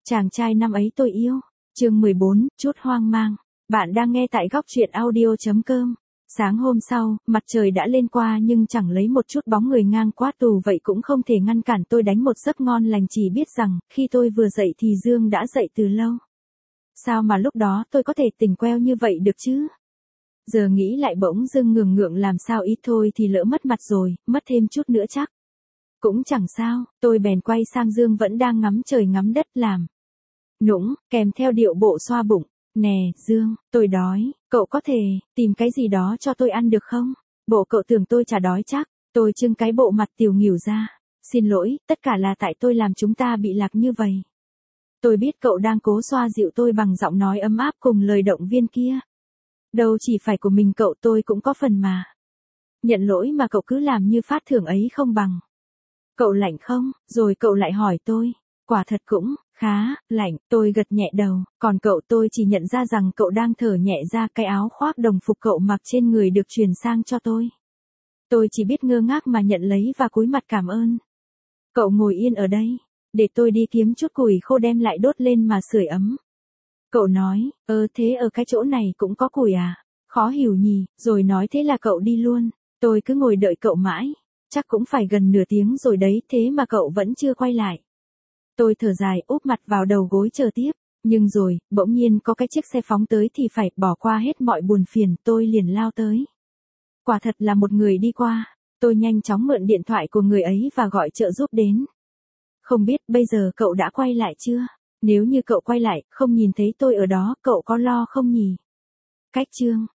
Chàng trai năm ấy tôi yêu. Chương 14, chút hoang mang. Bạn đang nghe tại góc truyện audio.com. Sáng hôm sau, mặt trời đã lên qua nhưng chẳng lấy một chút bóng người ngang qua tù vậy cũng không thể ngăn cản tôi đánh một giấc ngon lành, chỉ biết rằng, khi tôi vừa dậy thì Dương đã dậy từ lâu. Sao mà lúc đó tôi có thể tỉnh queo như vậy được chứ? Giờ nghĩ lại bỗng dưng ngường ngượng, làm sao ít thôi thì lỡ mất mặt rồi, mất thêm chút nữa chắc. Cũng chẳng sao, tôi bèn quay sang Dương vẫn đang ngắm trời ngắm đất làm nũng, kèm theo điệu bộ xoa bụng. Nè, Dương, tôi đói, cậu có thể tìm cái gì đó cho tôi ăn được không? Bộ cậu tưởng tôi chả đói chắc. Tôi trưng cái bộ mặt tiểu nghỉu ra. Xin lỗi, tất cả là tại tôi làm chúng ta bị lạc như vậy. Tôi biết cậu đang cố xoa dịu tôi bằng giọng nói ấm áp cùng lời động viên kia. Đâu chỉ phải của mình cậu, tôi cũng có phần mà. Nhận lỗi mà cậu cứ làm như phát thưởng ấy không bằng. Cậu lạnh không? Rồi cậu lại hỏi tôi. Quả thật cũng khá lạnh, tôi gật nhẹ đầu. Còn cậu, tôi chỉ nhận ra rằng cậu đang thở nhẹ ra cái áo khoác đồng phục cậu mặc trên người được truyền sang cho tôi. Tôi chỉ biết ngơ ngác mà nhận lấy và cúi mặt cảm ơn. Cậu ngồi yên ở đây, để tôi đi kiếm chút củi khô đem lại đốt lên mà sưởi ấm. Cậu nói, thế ở cái chỗ này cũng có củi à? Khó hiểu nhỉ, rồi nói thế là cậu đi luôn. Tôi cứ ngồi đợi cậu mãi, chắc cũng phải gần nửa tiếng rồi đấy, thế mà cậu vẫn chưa quay lại. Tôi thở dài úp mặt vào đầu gối chờ tiếp, nhưng rồi, bỗng nhiên có cái chiếc xe phóng tới thì phải bỏ qua hết mọi buồn phiền, tôi liền lao tới. Quả thật là một người đi qua, tôi nhanh chóng mượn điện thoại của người ấy và gọi trợ giúp đến. Không biết bây giờ cậu đã quay lại chưa? Nếu như cậu quay lại, không nhìn thấy tôi ở đó, cậu có lo không nhỉ? Cách chương